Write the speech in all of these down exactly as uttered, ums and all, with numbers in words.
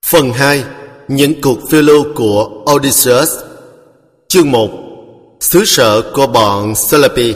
Phần hai. Những cuộc phiêu lưu của Odysseus. Chương một. Xứ sở của bọn Selapi.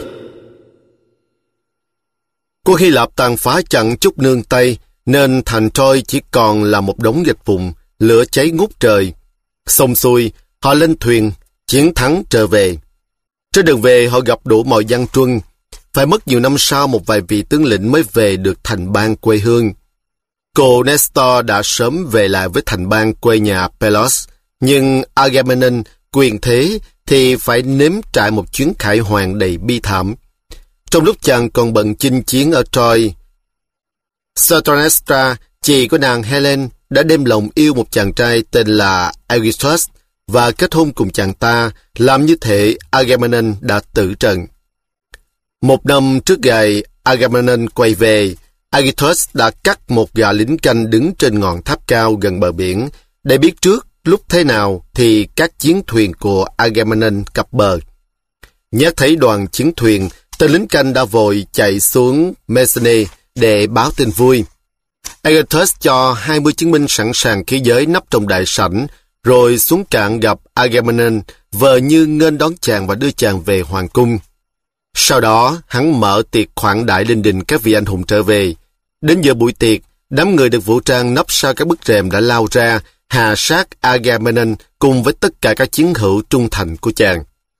Quân Hy Lạp tàn phá chẳng chút nương tay, nên thành Troy chỉ còn là một đống gạch vụn, lửa cháy ngút trời. Xong xuôi, họ lên thuyền, chiến thắng trở về. Trên đường về, họ gặp đủ mọi gian truân. Phải mất nhiều năm sau, một vài vị tướng lĩnh mới về được thành bang quê hương. Cô Nestor đã sớm về lại với thành bang quê nhà Pelos, nhưng Agamemnon quyền thế thì phải nếm trải một chuyến khải hoàn đầy bi thảm. Trong lúc chàng còn bận chinh chiến ở Troy, Clytemnestra, chị của nàng Helen, đã đem lòng yêu một chàng trai tên là Aegisthus và kết hôn cùng chàng ta, làm như thể Agamemnon đã tử trận. Một năm trước ngày Agamemnon quay về, Aegisthus đã cắt một gã lính canh đứng trên ngọn tháp cao gần bờ biển để biết trước lúc thế nào thì các chiến thuyền của Agamemnon cập bờ. Nhớ thấy đoàn chiến thuyền, tên lính canh đã vội chạy xuống Messene để báo tin vui. Aegisthus cho hai mươi chiến binh sẵn sàng khí giới nấp trong đại sảnh, rồi xuống cạn gặp Agamemnon, vờ như nghênh đón chàng và đưa chàng về hoàng cung. Sau đó, hắn mở tiệc khoản đãi linh đình các vị anh hùng trở về. Đến giờ buổi tiệc, đám người được vũ trang nấp sau các bức rèm đã lao ra, hà sát Agamemnon cùng với tất cả các chiến hữu trung thành của chàng.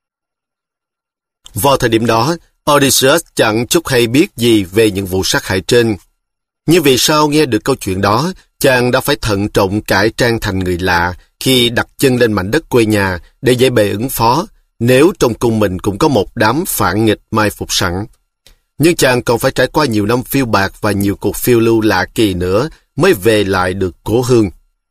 Vào thời điểm đó, Odysseus chẳng chút hay biết gì về những vụ sát hại trên. Nhưng vì sao nghe được câu chuyện đó, chàng đã phải thận trọng cải trang thành người lạ khi đặt chân lên mảnh đất quê nhà để dễ bề ứng phó, nếu trong cung mình cũng có một đám phản nghịch mai phục sẵn. Nhưng chàng còn phải trải qua nhiều năm phiêu bạt và nhiều cuộc phiêu lưu lạ kỳ nữa mới về lại được cố hương.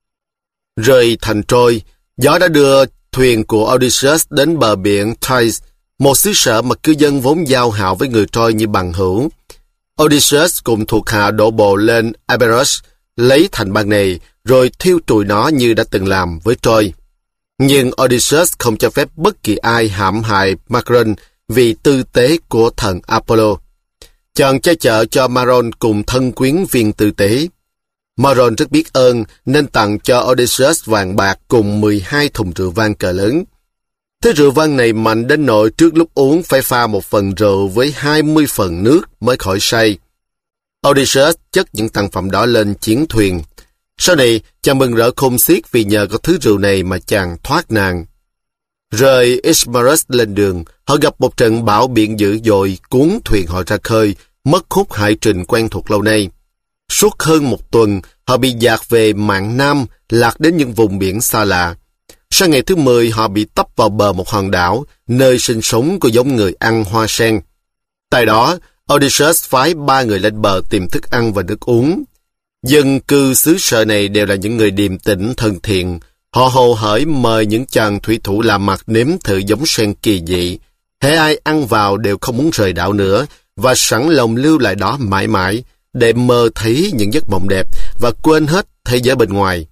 Rời thành Troy, gió đã đưa thuyền của Odysseus đến bờ biển Thais, một xứ sở mà cư dân vốn giao hảo với người Troy như bằng hữu. Odysseus cùng thuộc hạ đổ bộ lên Aberos, lấy thành bang này, rồi thiêu trụi nó như đã từng làm với Troy. Nhưng Odysseus không cho phép bất kỳ ai hãm hại Macron vì tư tế của thần Apollo. Chàng che chở cho Maron cùng thân quyến viên tư tế. Maron rất biết ơn nên tặng cho Odysseus vàng bạc cùng mười hai thùng rượu vang cỡ lớn. Thế rượu vang này mạnh đến nỗi trước lúc uống phải pha một phần rượu với hai mươi phần nước mới khỏi say. Odysseus chất những tặng phẩm đó lên chiến thuyền. Sau này, chàng mừng rỡ khôn xiết vì nhờ có thứ rượu này mà chàng thoát nạn. Rời Ismarus lên đường, họ gặp một trận bão biển dữ dội cuốn thuyền họ ra khơi, mất hút hải trình quen thuộc lâu nay. Suốt hơn một tuần, họ bị dạt về mạn Nam, lạc đến những vùng biển xa lạ. Sang ngày thứ mười, họ bị tấp vào bờ một hòn đảo, nơi sinh sống của giống người ăn hoa sen. Tại đó, Odysseus phái ba người lên bờ tìm thức ăn và nước uống. Dân cư xứ sở này đều là những người điềm tĩnh, thân thiện. Họ hồ hởi mời những chàng thủy thủ lạ mặt nếm thử giống sen kỳ dị. Hễ ai ăn vào đều không muốn rời đảo nữa và sẵn lòng lưu lại đó mãi mãi để mơ thấy những giấc mộng đẹp và quên hết thế giới bên ngoài.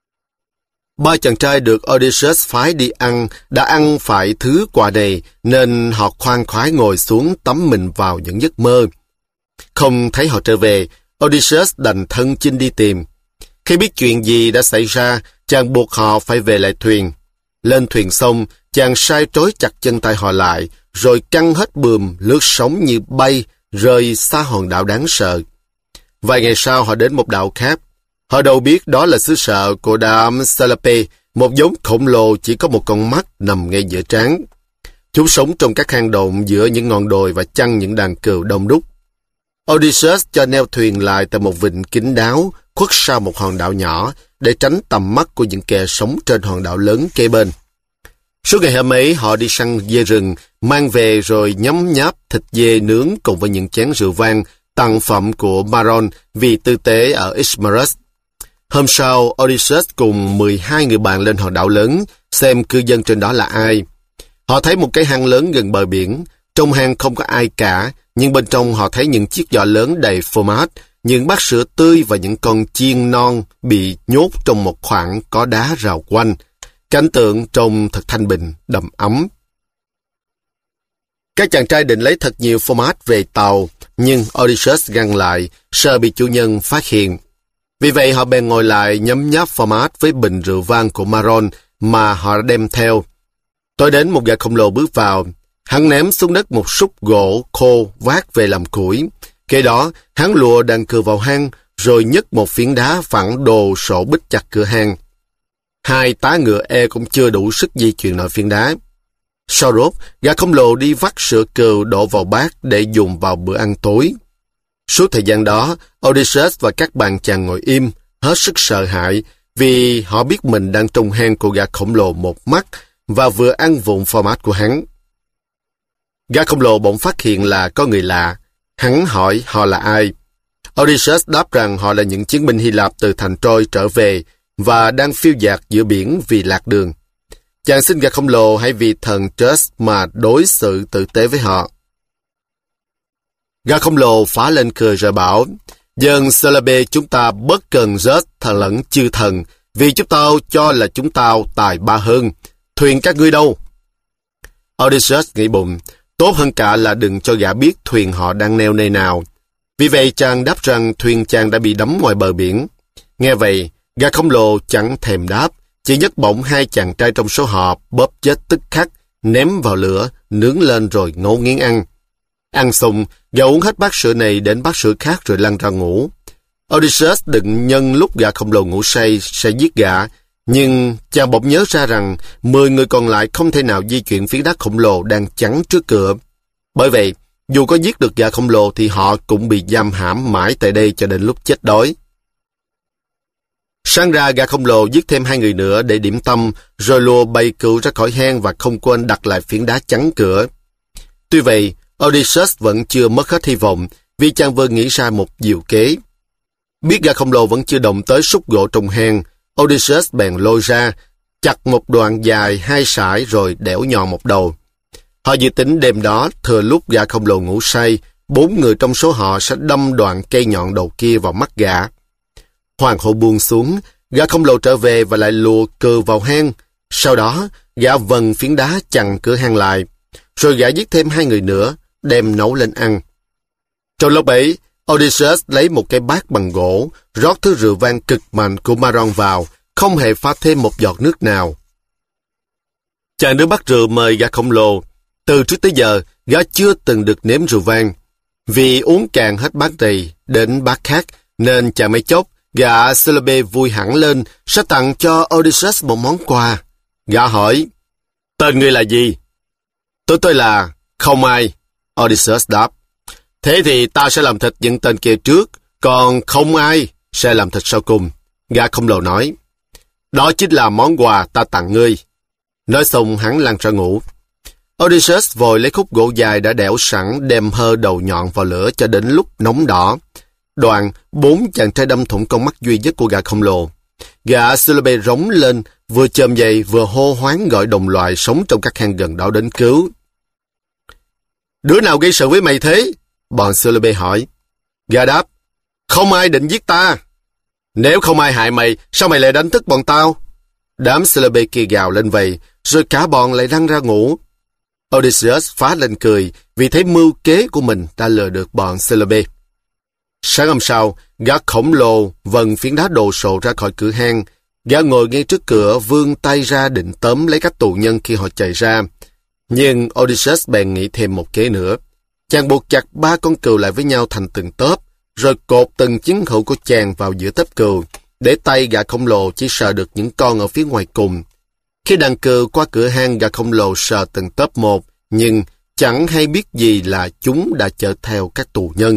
Ba chàng trai được Odysseus phái đi ăn đã ăn phải thứ quà này nên họ khoan khoái ngồi xuống tắm mình vào những giấc mơ. Không thấy họ trở về, Odysseus đành thân chinh đi tìm. Khi biết chuyện gì đã xảy ra, chàng buộc họ phải về lại thuyền. Lên thuyền xong, chàng sai trói chặt chân tay họ lại, rồi căng hết buồm lướt sóng như bay, rời xa hòn đảo đáng sợ. Vài ngày sau họ đến một đảo khác. Họ đâu biết đó là xứ sở của đám Selapi, một giống khổng lồ chỉ có một con mắt nằm ngay giữa trán. Chúng sống trong các hang động giữa những ngọn đồi và chăn những đàn cừu đông đúc. Odysseus cho neo thuyền lại tại một vịnh kín đáo, khuất sau một hòn đảo nhỏ, để tránh tầm mắt của những kẻ sống trên hòn đảo lớn kế bên. Suốt ngày hôm ấy, họ đi săn dê rừng, mang về rồi nhấm nháp thịt dê nướng cùng với những chén rượu vang, tặng phẩm của Maron vì tư tế ở Ismarus. Hôm sau, Odysseus cùng mười hai người bạn lên hòn đảo lớn, xem cư dân trên đó là ai. Họ thấy một cái hang lớn gần bờ biển. Trong hang không có ai cả, nhưng bên trong họ thấy những chiếc giỏ lớn đầy phô mát, những bát sữa tươi và những con chiên non bị nhốt trong một khoảng có đá rào quanh. Cảnh tượng trông thật thanh bình, đầm ấm. Các chàng trai định lấy thật nhiều phô mát về tàu, nhưng Odysseus ngăn lại, sợ bị chủ nhân phát hiện. Vì vậy họ bèn ngồi lại nhấm nháp format với bình rượu vang của Maron mà họ đã đem theo. Tối đến một gã khổng lồ bước vào. Hắn ném xuống đất một xúc gỗ khô vác về làm củi. Kế đó, hắn lùa đàn cừu vào hang, rồi nhấc một phiến đá phẳng đồ sổ bít chặt cửa hang. Hai tá ngựa e cũng chưa đủ sức di chuyển nổi phiến đá. Sau đó, gã khổng lồ đi vắt sữa cừu đổ vào bát để dùng vào bữa ăn tối. Suốt thời gian đó, Odysseus và các bạn chàng ngồi im, hết sức sợ hãi, vì họ biết mình đang trong hang của gã khổng lồ một mắt và vừa ăn vụng format của hắn. Gã khổng lồ bỗng phát hiện là có người lạ. Hắn hỏi họ là ai. Odysseus đáp rằng họ là những chiến binh Hy Lạp từ thành Troy trở về và đang phiêu dạt giữa biển vì lạc đường. Chàng xin gã khổng lồ hãy vì thần Zeus mà đối xử tử tế với họ. Gã khổng lồ phá lên cười rồi bảo, dân Celebe chúng ta bất cần Zeus thần lẫn chư thần, vì chúng tao cho là chúng tao tài ba hơn. Thuyền các ngươi đâu? Odysseus nghĩ bụng, tốt hơn cả là đừng cho gã biết thuyền họ đang neo nơi nào. Vì vậy chàng đáp rằng thuyền chàng đã bị đắm ngoài bờ biển. Nghe vậy, gã khổng lồ chẳng thèm đáp, chỉ nhấc bổng hai chàng trai trong số họ bóp chết tức khắc, ném vào lửa, nướng lên rồi ngấu nghiến ăn. Ăn xong, gã uống hết bát sữa này đến bát sữa khác rồi lăn ra ngủ. Odysseus định nhân lúc gã khổng lồ ngủ say sẽ giết gã, nhưng chàng bỗng nhớ ra rằng mười người còn lại không thể nào di chuyển phiến đá khổng lồ đang chắn trước cửa. Bởi vậy, dù có giết được gã khổng lồ thì họ cũng bị giam hãm mãi tại đây cho đến lúc chết đói. Sáng ra gã khổng lồ giết thêm hai người nữa để điểm tâm, rồi lùa bầy cừu ra khỏi hang và không quên đặt lại phiến đá chắn cửa. Tuy vậy, Odysseus vẫn chưa mất hết hy vọng, vì chàng vừa nghĩ ra một diệu kế. Biết gã khổng lồ vẫn chưa động tới xúc gỗ trong hang, Odysseus bèn lôi ra, chặt một đoạn dài hai sải rồi đẽo nhọn một đầu. Họ dự tính đêm đó, thừa lúc gã khổng lồ ngủ say, bốn người trong số họ sẽ đâm đoạn cây nhọn đầu kia vào mắt gã. Hoàng hôn buông xuống, gã khổng lồ trở về và lại lùa cừu vào hang. Sau đó, gã vần phiến đá chặn cửa hang lại, rồi gã giết thêm hai người nữa, đem nấu lên ăn. Trong lúc ấy, Odysseus lấy một cái bát bằng gỗ, rót thứ rượu vang cực mạnh của Maron vào, không hề pha thêm một giọt nước nào. Chàng đưa bát rượu mời gã khổng lồ. Từ trước tới giờ, gã chưa từng được nếm rượu vang. Vì uống cạn hết bát này đến bát khác, nên chàng mấy chốc, gã Celebe vui hẳn lên, sẽ tặng cho Odysseus một món quà. Gã hỏi, tên ngươi là gì? Tôi tôi là không ai, Odysseus đáp. Thế thì ta sẽ làm thịt những tên kia trước, còn không ai sẽ làm thịt sau cùng. Gã khổng lồ nói, đó chính là món quà ta tặng ngươi. Nói xong hắn lăn ra ngủ. Odysseus vội lấy khúc gỗ dài đã đẽo sẵn, đem hơ đầu nhọn vào lửa cho đến lúc nóng đỏ. Đoạn, bốn chàng trai đâm thủng con mắt duy nhất của gã khổng lồ. Gã Celebe rống lên, vừa chồm dậy vừa hô hoán gọi đồng loại sống trong các hang gần đó đến cứu. Đứa nào gây sự với mày thế? Bọn Celebe hỏi. Gã đáp, không ai định giết ta. Nếu không ai hại mày, sao mày lại đánh thức bọn tao? Đám Celebe kia gào lên vậy, rồi cả bọn lại lăn ra ngủ. Odysseus phá lên cười, vì thấy mưu kế của mình đã lừa được bọn Celebe. Sáng hôm sau, gã khổng lồ vần phiến đá đồ sộ ra khỏi cửa hang. Gã ngồi ngay trước cửa, vươn tay ra định tóm lấy các tù nhân khi họ chạy ra. Nhưng Odysseus bèn nghĩ thêm một kế nữa. Chàng buộc chặt ba con cừu lại với nhau thành từng tớp, rồi cột từng chiến hữu của chàng vào giữa tớp cừu, để tay gã khổng lồ chỉ sờ được những con ở phía ngoài cùng. Khi đàn cừu qua cửa hang, gã khổng lồ sờ từng tớp một, nhưng chẳng hay biết gì là chúng đã chở theo các tù nhân.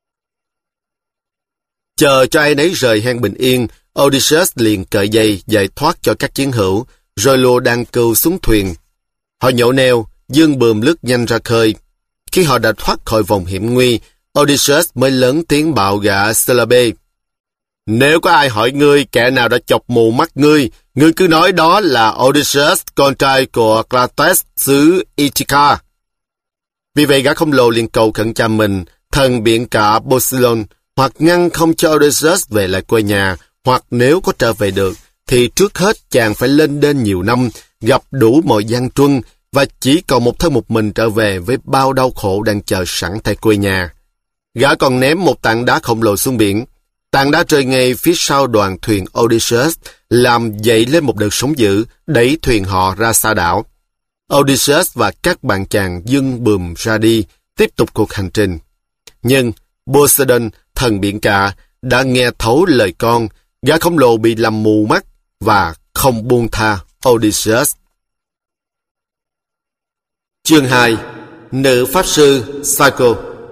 Chờ cho ai nấy rời hang bình yên, Odysseus liền cởi dây giải thoát cho các chiến hữu, rồi lùa đàn cừu xuống thuyền. Họ nhổ neo, dương buồm lướt nhanh ra khơi. Khi họ đã thoát khỏi vòng hiểm nguy, Odysseus mới lớn tiếng bảo gã Celebe. Nếu có ai hỏi ngươi kẻ nào đã chọc mù mắt ngươi, ngươi cứ nói đó là Odysseus, con trai của Crates xứ Ithaca. Vì vậy gã khổng lồ liền cầu khẩn cha mình, thần biển cả Poseidon, hoặc ngăn không cho Odysseus về lại quê nhà, hoặc nếu có trở về được, thì trước hết chàng phải lên đên nhiều năm, gặp đủ mọi gian truân, và chỉ còn một thân một mình trở về với bao đau khổ đang chờ sẵn tại quê nhà. Gã còn ném một tảng đá khổng lồ xuống biển. Tảng đá rơi ngay phía sau đoàn thuyền Odysseus, làm dậy lên một đợt sóng dữ, đẩy thuyền họ ra xa đảo. Odysseus và các bạn chàng dưng bùm ra đi, tiếp tục cuộc hành trình. Nhưng Poseidon, thần biển cả, đã nghe thấu lời con, gã khổng lồ bị làm mù mắt và không buông tha Odysseus. Chương hai. Nữ pháp sư Psycho.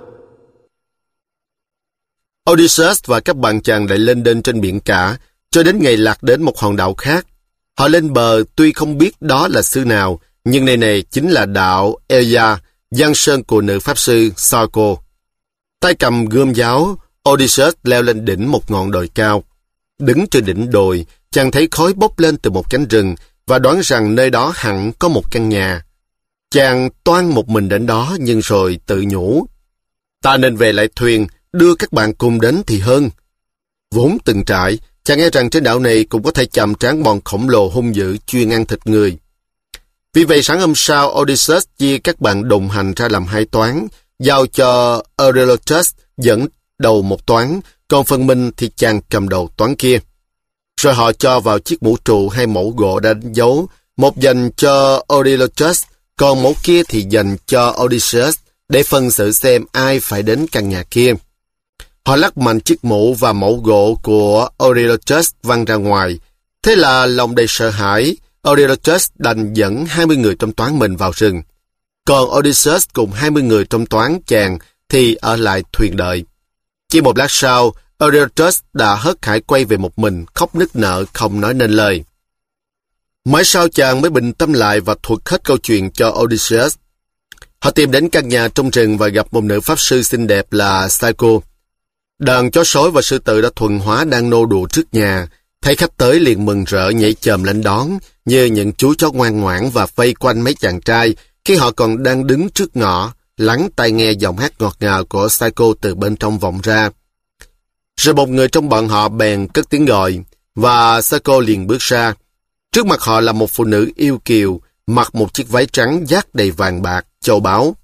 Odysseus và các bạn chàng lại lên đên trên biển cả, cho đến ngày lạc đến một hòn đảo khác. Họ lên bờ tuy không biết đó là xứ nào, nhưng nơi này chính là đảo Aeia, giang sơn của nữ pháp sư Psycho. Tay cầm gươm giáo, Odysseus leo lên đỉnh một ngọn đồi cao. Đứng trên đỉnh đồi, chàng thấy khói bốc lên từ một cánh rừng và đoán rằng nơi đó hẳn có một căn nhà. Chàng toan một mình đến đó nhưng rồi tự nhủ: ta nên về lại thuyền, đưa các bạn cùng đến thì hơn. Vốn từng trải, chàng nghe rằng trên đảo này cũng có thể chạm trán bọn khổng lồ hung dữ chuyên ăn thịt người. Vì vậy sáng hôm sau, Odysseus chia các bạn đồng hành ra làm hai toán, giao cho Eurylochus dẫn đầu một toán, còn phần mình thì chàng cầm đầu toán kia. Rồi họ cho vào chiếc mũ trụ hai mẫu gỗ đã đánh dấu, một dành cho Eurylochus, còn mẫu kia thì dành cho Odysseus, để phân xử xem ai phải đến căn nhà kia. Họ lắc mạnh chiếc mũ và mẫu gỗ của Eurylochus văng ra ngoài. Thế là lòng đầy sợ hãi, Eurylochus đành dẫn hai mươi người trong toán mình vào rừng. Còn Odysseus cùng hai mươi người trong toán chàng thì ở lại thuyền đợi. Chỉ một lát sau, Eurylochus đã hớt hải quay về một mình, khóc nức nở không nói nên lời. Mãi sau chàng mới bình tâm lại và thuật hết câu chuyện cho Odysseus. Họ tìm đến căn nhà trong rừng và gặp một nữ pháp sư xinh đẹp là Psycho. Đàn chó sói và sư tử đã thuần hóa đang nô đùa trước nhà. Thấy khách tới liền mừng rỡ nhảy chồm lên đón, như những chú chó ngoan ngoãn và vây quanh mấy chàng trai khi họ còn đang đứng trước ngõ, lắng tai nghe giọng hát ngọt ngào của Psycho từ bên trong vọng ra. Rồi một người trong bọn họ bèn cất tiếng gọi, và Psycho liền bước ra. Trước mặt họ là một phụ nữ yêu kiều, mặc một chiếc váy trắng dát đầy vàng bạc, châu báu.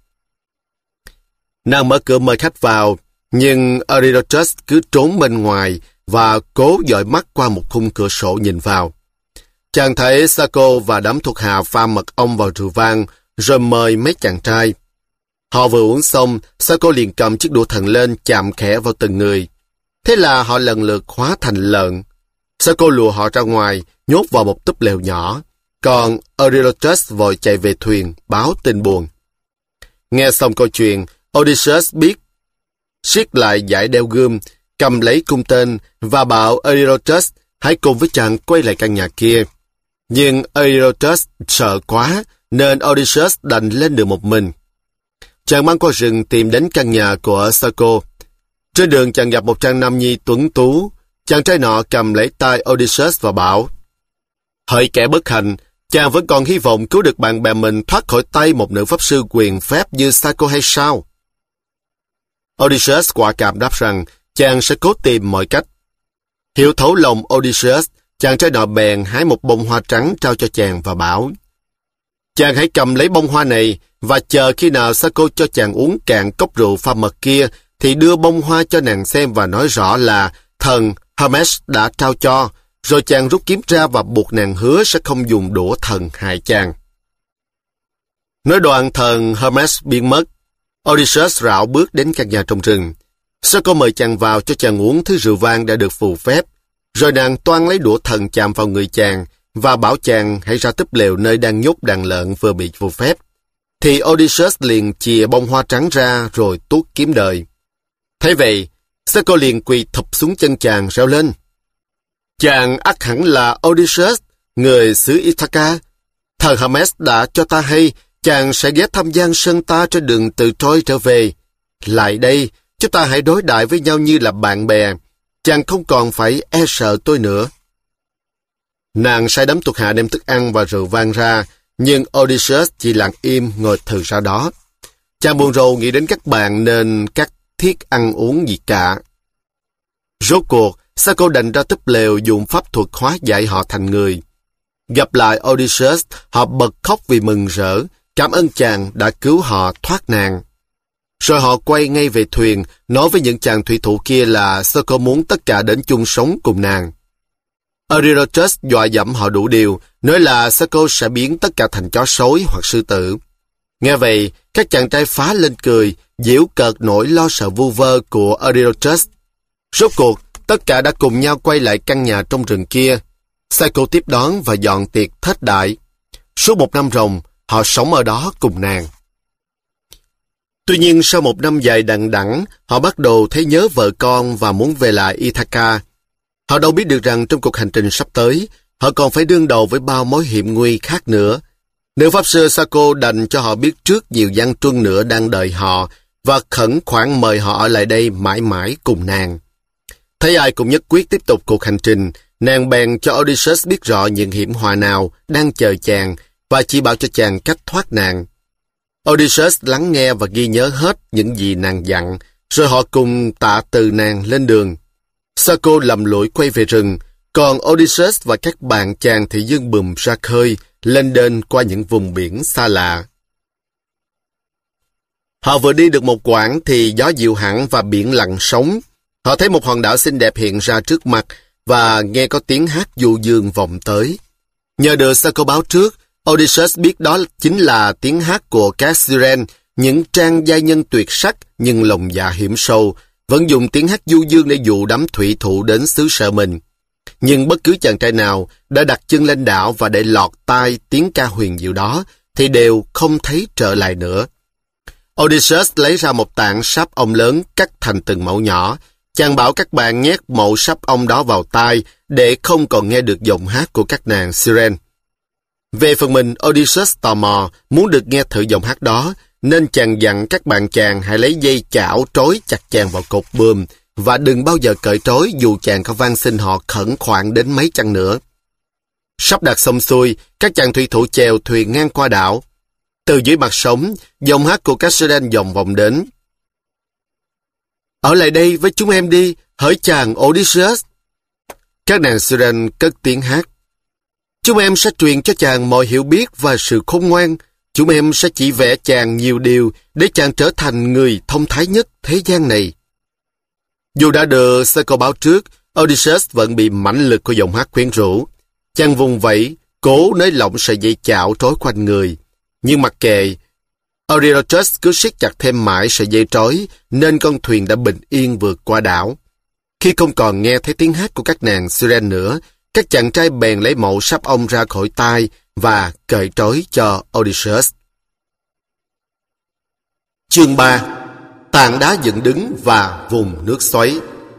Nàng mở cửa mời khách vào, nhưng Eurylochus cứ trốn bên ngoài và cố dõi mắt qua một khung cửa sổ nhìn vào. Chàng thấy Psycho và đám thuộc hạ pha mật ong vào rượu vang, rồi mời mấy chàng trai. Họ vừa uống xong, Psycho liền cầm chiếc đũa thần lên chạm khẽ vào từng người. Thế là họ lần lượt hóa thành lợn. Psycho lùa họ ra ngoài, nhốt vào một túp lều nhỏ. Còn Eurylochus vội chạy về thuyền, báo tin buồn. Nghe xong câu chuyện, Odysseus biết, siết lại dải đeo gươm, cầm lấy cung tên và bảo Eurylochus hãy cùng với chàng quay lại căn nhà kia. Nhưng Eurylochus sợ quá, nên Odysseus đành lên đường một mình. Chàng mang qua rừng tìm đến căn nhà của Psycho. Trên đường chàng gặp một trang nam nhi tuấn tú. Chàng trai nọ cầm lấy tay Odysseus và bảo: hỡi kẻ bất hạnh, chàng vẫn còn hy vọng cứu được bạn bè mình thoát khỏi tay một nữ pháp sư quyền phép như Psycho hay sao? Odysseus quả cảm đáp rằng chàng sẽ cố tìm mọi cách. Hiểu thấu lòng Odysseus, chàng trai nọ bèn hái một bông hoa trắng trao cho chàng và bảo: chàng hãy cầm lấy bông hoa này và chờ khi nào Psycho cho chàng uống cạn cốc rượu pha mật kia thì đưa bông hoa cho nàng xem và nói rõ là thần Hermes đã trao cho, rồi chàng rút kiếm ra và buộc nàng hứa sẽ không dùng đũa thần hại chàng. Nói đoạn thần Hermes biến mất. Odysseus rảo bước đến căn nhà trong rừng. Psycho mời chàng vào cho chàng uống thứ rượu vang đã được phù phép, rồi nàng toan lấy đũa thần chạm vào người chàng và bảo chàng hãy ra túp lều nơi đang nhốt đàn lợn vừa bị phù phép. Thì Odysseus liền chìa bông hoa trắng ra rồi tuốt kiếm đời. Thế vậy, Psycho liền quỳ thụp xuống chân chàng reo lên: chàng ắt hẳn là Odysseus, người xứ Ithaca. Thần Hermes đã cho ta hay chàng sẽ ghé thăm giang sơn ta trên đường từ Troy trở về. Lại đây, chúng ta hãy đối đãi với nhau như là bạn bè. Chàng không còn phải e sợ tôi nữa. Nàng sai đám thuộc hạ đem thức ăn và rượu vang ra, nhưng Odysseus chỉ lặng im ngồi thừ ra đó. Chàng buồn rầu nghĩ đến các bạn nên cắt thiết ăn uống gì cả. Rốt cuộc, Psycho đành ra túp lều dùng pháp thuật hóa giải họ thành người. Gặp lại Odysseus, họ bật khóc vì mừng rỡ, cảm ơn chàng đã cứu họ thoát nạn. Rồi họ quay ngay về thuyền, nói với những chàng thủy thủ kia là Circe muốn tất cả đến chung sống cùng nàng. Eurylochus dọa dẫm họ đủ điều, nói là Circe sẽ biến tất cả thành chó sói hoặc sư tử. Nghe vậy, các chàng trai phá lên cười, giễu cợt nỗi lo sợ vu vơ của Eurylochus. Rốt cuộc, tất cả đã cùng nhau quay lại căn nhà trong rừng kia. Psycho tiếp đón và dọn tiệc thết đại. Suốt một năm ròng, họ sống ở đó cùng nàng. Tuy nhiên, sau một năm dài đằng đẵng, họ bắt đầu thấy nhớ vợ con và muốn về lại Ithaca. Họ đâu biết được rằng trong cuộc hành trình sắp tới, họ còn phải đương đầu với bao mối hiểm nguy khác nữa. Nữ pháp sư Psycho đành cho họ biết trước nhiều gian truân nữa đang đợi họ và khẩn khoản mời họ ở lại đây mãi mãi cùng nàng. Thấy ai cũng nhất quyết tiếp tục cuộc hành trình, nàng bèn cho Odysseus biết rõ những hiểm họa nào đang chờ chàng và chỉ bảo cho chàng cách thoát nạn. Odysseus lắng nghe và ghi nhớ hết những gì nàng dặn, rồi họ cùng tạ từ nàng lên đường. Psycho lầm lũi quay về rừng, còn Odysseus và các bạn chàng thì dương bùm ra khơi, lên đên qua những vùng biển xa lạ. Họ vừa đi được một quãng thì gió dịu hẳn và biển lặng sóng. Họ thấy một hòn đảo xinh đẹp hiện ra trước mặt và nghe có tiếng hát du dương vọng tới. Nhờ được Psycho báo trước, Odysseus biết đó chính là tiếng hát của các Siren, những trang giai nhân tuyệt sắc nhưng lòng dạ hiểm sâu, vẫn dùng tiếng hát du dương để dụ đám thủy thủ đến xứ sở mình. Nhưng bất cứ chàng trai nào đã đặt chân lên đảo và để lọt tai tiếng ca huyền diệu đó, thì đều không thấy trở lại nữa. Odysseus lấy ra một tảng sáp ong lớn cắt thành từng mẩu nhỏ. Chàng bảo các bạn nhét mẩu sáp ong đó vào tai để không còn nghe được giọng hát của các nàng Siren. Về phần mình, Odysseus tò mò muốn được nghe thử giọng hát đó, nên chàng dặn các bạn chàng hãy lấy dây chảo trói chặt chàng vào cột buồm và đừng bao giờ cởi trói dù chàng có van xin họ khẩn khoản đến mấy chăng nữa. Sắp đặt xong xuôi, các chàng thủy thủ chèo thuyền ngang qua đảo. Từ dưới mặt sóng, giọng hát của các Siren vòng vọng đến. Ở lại đây với chúng em đi, hỡi chàng Odysseus. Các nàng Siren cất tiếng hát. Chúng em sẽ truyền cho chàng mọi hiểu biết và sự khôn ngoan. Chúng em sẽ chỉ vẽ chàng nhiều điều để chàng trở thành người thông thái nhất thế gian này. Dù đã được Psycho báo trước, Odysseus vẫn bị mãnh lực của giọng hát quyến rũ. Chàng vùng vẫy, cố nới lỏng sợi dây chảo trói quanh người. Nhưng mặc kệ, Eurylochus cứ siết chặt thêm mãi sợi dây trói, nên con thuyền đã bình yên vượt qua đảo. Khi không còn nghe thấy tiếng hát của các nàng Siren nữa, các chàng trai bèn lấy mẩu sáp ong ra khỏi tai và cởi trói cho Odysseus. Chương ba. Tảng đá dựng đứng và vùng nước xoáy.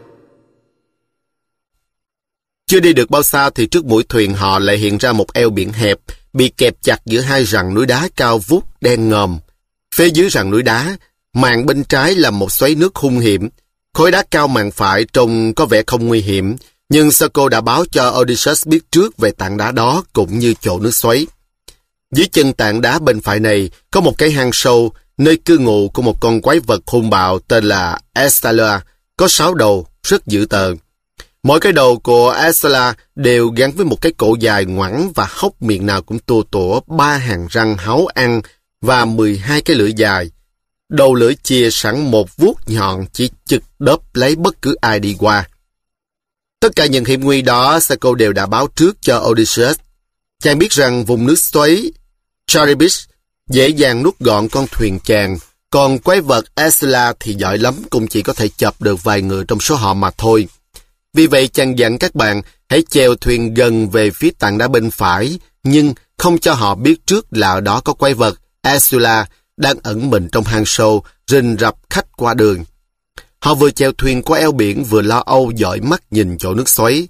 Chưa đi được bao xa thì trước mũi thuyền họ lại hiện ra một eo biển hẹp, bị kẹp chặt giữa hai rặng núi đá cao vút đen ngòm. Phía dưới rặng núi đá, mạn bên trái là một xoáy nước hung hiểm. Khối đá cao mạn phải trông có vẻ không nguy hiểm, nhưng Psycho đã báo cho Odysseus biết trước về tảng đá đó cũng như chỗ nước xoáy. Dưới chân tảng đá bên phải này có một cái hang sâu, nơi cư ngụ của một con quái vật hung bạo tên là Estella, có sáu đầu, rất dữ tợn. Mỗi cái đầu của Estella đều gắn với một cái cổ dài ngoẵng và hốc miệng nào cũng tua tủa ba hàng răng háu ăn và mười hai cái lưỡi dài. Đầu lưỡi chia sẵn một vuốt nhọn chỉ chực đớp lấy bất cứ ai đi qua. Tất cả những hiểm nguy đó Psycho đều đã báo trước cho Odysseus. Chàng biết rằng vùng nước xoáy Charybdis dễ dàng nuốt gọn con thuyền chàng, còn quái vật Estella thì giỏi lắm, cũng chỉ có thể chộp được vài người trong số họ mà thôi. Vì vậy chàng dặn các bạn hãy chèo thuyền gần về phía tảng đá bên phải, nhưng không cho họ biết trước là ở đó có quái vật Estella đang ẩn mình trong hang sâu, rình rập khách qua đường. Họ vừa chèo thuyền qua eo biển vừa lo âu dõi mắt nhìn chỗ nước xoáy.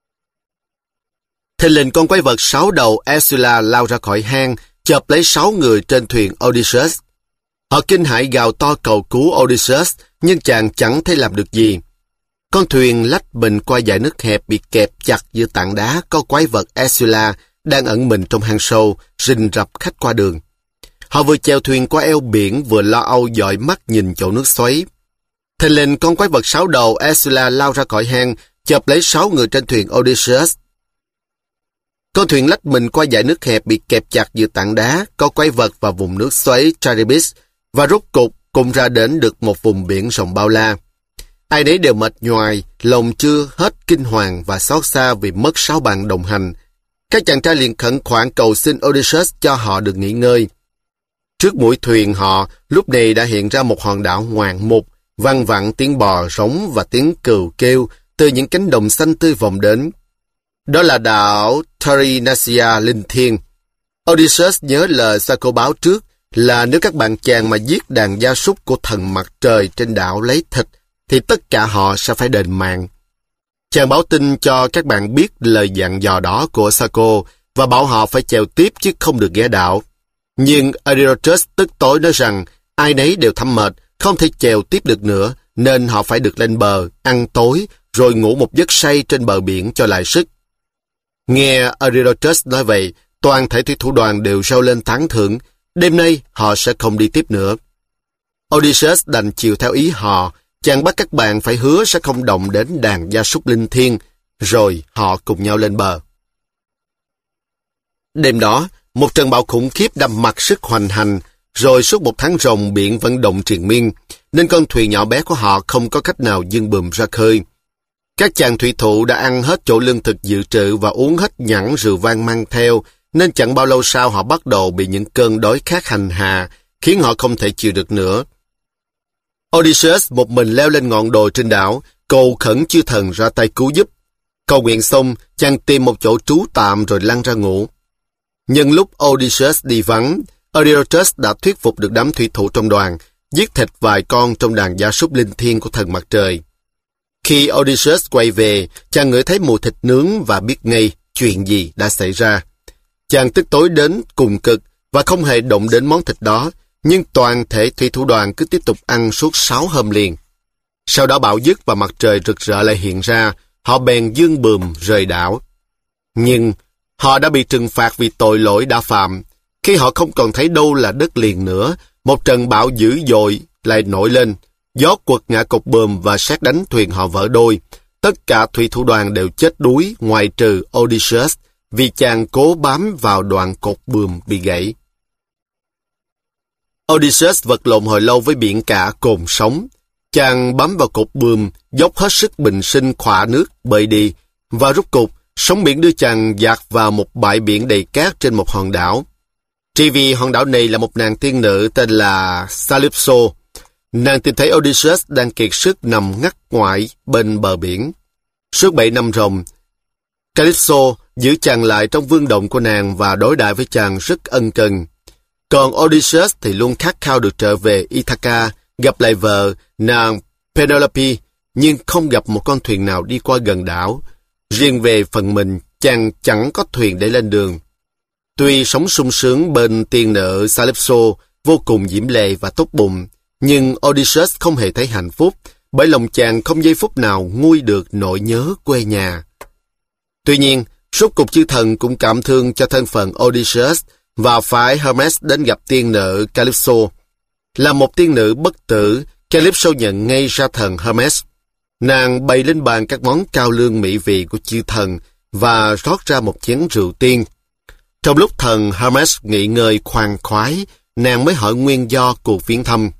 Thình lình con quái vật sáu đầu Estella lao ra khỏi hang, chộp lấy sáu người trên thuyền Odysseus. Họ kinh hãi gào to cầu cứu Odysseus, nhưng chàng chẳng thể làm được gì. Con thuyền lách mình qua dải nước hẹp bị kẹp chặt giữa tảng đá có quái vật Estella đang ẩn mình trong hang sâu, rình rập khách qua đường. Họ vừa chèo thuyền qua eo biển vừa lo âu dõi mắt nhìn chỗ nước xoáy. Thình lình con quái vật sáu đầu Estella lao ra khỏi hang, chộp lấy sáu người trên thuyền Odysseus. Con thuyền lách mình qua dải nước hẹp bị kẹp chặt giữa tảng đá có quái vật và vùng nước xoáy Charybdis, và rốt cục cũng ra đến được một vùng biển rộng bao la. Ai nấy đều mệt nhoài, lòng chưa hết kinh hoàng và xót xa vì mất sáu bạn đồng hành. Các chàng trai liền khẩn khoản cầu xin Odysseus cho họ được nghỉ ngơi. Trước mũi thuyền họ, lúc này đã hiện ra một hòn đảo ngoạn mục, văng vẳng tiếng bò rống và tiếng cừu kêu từ những cánh đồng xanh tươi vọng đến. Đó là đảo Thyrenacia linh thiêng. Odysseus nhớ lời Saco báo trước là nếu các bạn chàng mà giết đàn gia súc của thần mặt trời trên đảo lấy thịt, thì tất cả họ sẽ phải đền mạng. Chàng báo tin cho các bạn biết lời dặn dò đó của Saco và bảo họ phải chèo tiếp chứ không được ghé đảo. Nhưng Eurylochus tức tối nói rằng ai nấy đều thấm mệt, không thể chèo tiếp được nữa, nên họ phải được lên bờ, ăn tối, rồi ngủ một giấc say trên bờ biển cho lại sức. Nghe Eurylochus nói vậy, toàn thể thủy thủ đoàn đều reo lên tán thưởng, đêm nay họ sẽ không đi tiếp nữa. Odysseus đành chiều theo ý họ, chàng bắt các bạn phải hứa sẽ không động đến đàn gia súc linh thiêng, rồi họ cùng nhau lên bờ. Đêm đó, một trận bão khủng khiếp đâm mặc sức hoành hành, rồi suốt một tháng ròng biển vận động triền miên, nên con thuyền nhỏ bé của họ không có cách nào dâng bùm ra khơi. Các chàng thủy thủ đã ăn hết chỗ lương thực dự trữ và uống hết nhẵn rượu vang mang theo, nên chẳng bao lâu sau họ bắt đầu bị những cơn đói khát hành hạ, khiến họ không thể chịu được nữa. Odysseus một mình leo lên ngọn đồi trên đảo, cầu khẩn chư thần ra tay cứu giúp. Cầu nguyện xong, chàng tìm một chỗ trú tạm rồi lăn ra ngủ. Nhân lúc Odysseus đi vắng, Eurylochus đã thuyết phục được đám thủy thủ trong đoàn, giết thịt vài con trong đàn gia súc linh thiêng của thần mặt trời. Khi Odysseus quay về, chàng ngửi thấy mùi thịt nướng và biết ngay chuyện gì đã xảy ra. Chàng tức tối đến cùng cực và không hề động đến món thịt đó, nhưng toàn thể thủy thủ đoàn cứ tiếp tục ăn suốt sáu hôm liền. Sau đó bão dứt và mặt trời rực rỡ lại hiện ra, họ bèn dương bườm rời đảo. Nhưng họ đã bị trừng phạt vì tội lỗi đã phạm. Khi họ không còn thấy đâu là đất liền nữa, một trận bão dữ dội lại nổi lên, gió quật ngã cột buồm và sét đánh thuyền họ vỡ đôi. Tất cả thủy thủ đoàn đều chết đuối ngoại trừ Odysseus, vì chàng cố bám vào đoạn cột buồm bị gãy. Odysseus vật lộn hồi lâu với biển cả cồn sóng. Chàng bám vào cột buồm, dốc hết sức bình sinh khỏa nước bơi đi, và rút cục, sóng biển đưa chàng dạt vào một bãi biển đầy cát trên một hòn đảo. Chỉ vì hòn đảo này là một nàng tiên nữ tên là Calypso. Nàng tìm thấy Odysseus đang kiệt sức nằm ngắt ngoại bên bờ biển. Suốt bảy năm ròng, Calypso giữ chàng lại trong vương động của nàng và đối đãi với chàng rất ân cần. Còn Odysseus thì luôn khát khao được trở về Ithaca, gặp lại vợ, nàng Penelope, nhưng không gặp một con thuyền nào đi qua gần đảo. Riêng về phần mình, chàng chẳng có thuyền để lên đường. Tuy sống sung sướng bên tiên nữ Calypso, vô cùng diễm lệ và tốt bụng, nhưng Odysseus không hề thấy hạnh phúc, bởi lòng chàng không giây phút nào nguôi được nỗi nhớ quê nhà. Tuy nhiên, rốt cục chư thần cũng cảm thương cho thân phận Odysseus và phái Hermes đến gặp tiên nữ Calypso. Là một tiên nữ bất tử, Calypso nhận ngay ra thần Hermes. Nàng bày lên bàn các món cao lương mỹ vị của chư thần và rót ra một chén rượu tiên. Trong lúc thần Hermes nghỉ ngơi khoan khoái, nàng mới hỏi nguyên do cuộc viếng thăm.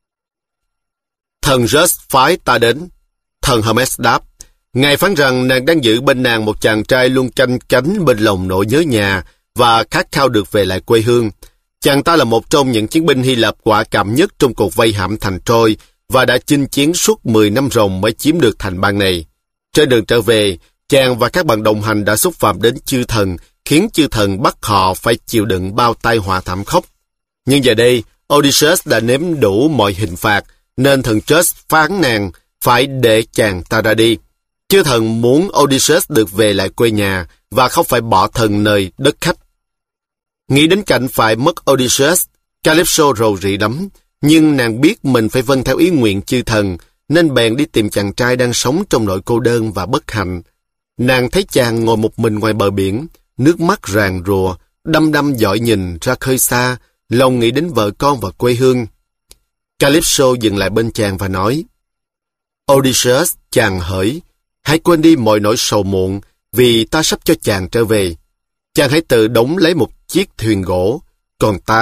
Thần Zeus phái ta đến. Thần Hermes đáp, ngài phán rằng nàng đang giữ bên nàng một chàng trai luôn canh cánh bên lòng nỗi nhớ nhà và khát khao được về lại quê hương. Chàng ta là một trong những chiến binh Hy Lạp quả cảm nhất trong cuộc vây hãm thành Troy và đã chinh chiến suốt mười năm ròng mới chiếm được thành bang này. Trên đường trở về, chàng và các bạn đồng hành đã xúc phạm đến chư thần, khiến chư thần bắt họ phải chịu đựng bao tai họa thảm khốc. Nhưng giờ đây, Odysseus đã nếm đủ mọi hình phạt, nên thần Zeus phán nàng phải để chàng ta ra đi. Chư thần muốn Odysseus được về lại quê nhà và không phải bỏ thần nơi đất khách. Nghĩ đến cảnh phải mất Odysseus, Calypso rầu rĩ lắm, nhưng nàng biết mình phải vâng theo ý nguyện chư thần, nên bèn đi tìm chàng trai đang sống trong nỗi cô đơn và bất hạnh. Nàng thấy chàng ngồi một mình ngoài bờ biển, nước mắt ràn rùa, đăm đăm dõi nhìn ra khơi xa, lòng nghĩ đến vợ con và quê hương. Calypso dừng lại bên chàng và nói, Odysseus, chàng hỡi, hãy quên đi mọi nỗi sầu muộn, vì ta sắp cho chàng trở về. Chàng hãy tự đóng lấy một chiếc thuyền gỗ, còn ta,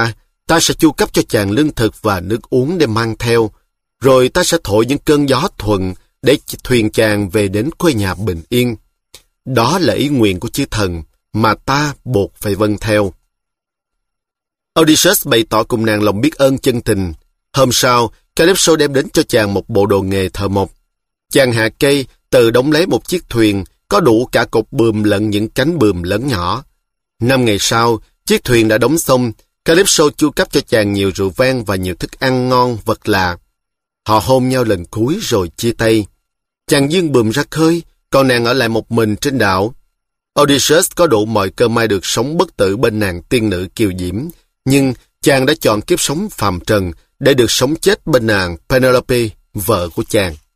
ta sẽ chu cấp cho chàng lương thực và nước uống để mang theo, rồi ta sẽ thổi những cơn gió thuận để thuyền chàng về đến quê nhà bình yên. Đó là ý nguyện của chư thần mà ta buộc phải vâng theo. Odysseus bày tỏ cùng nàng lòng biết ơn chân tình. Hôm sau, Calypso đem đến cho chàng một bộ đồ nghề thợ mộc. Chàng hạ cây, từ đóng lấy một chiếc thuyền, có đủ cả cột buồm lẫn những cánh buồm lớn nhỏ. Năm ngày sau, chiếc thuyền đã đóng xong, Calypso chu cấp cho chàng nhiều rượu vang và nhiều thức ăn ngon vật lạ. Họ hôn nhau lần cuối rồi chia tay. Chàng dương buồm ra khơi, còn nàng ở lại một mình trên đảo. Odysseus có đủ mọi cơ may được sống bất tử bên nàng tiên nữ kiều diễm, nhưng chàng đã chọn kiếp sống phàm trần để được sống chết bên nàng Penelope, vợ của chàng.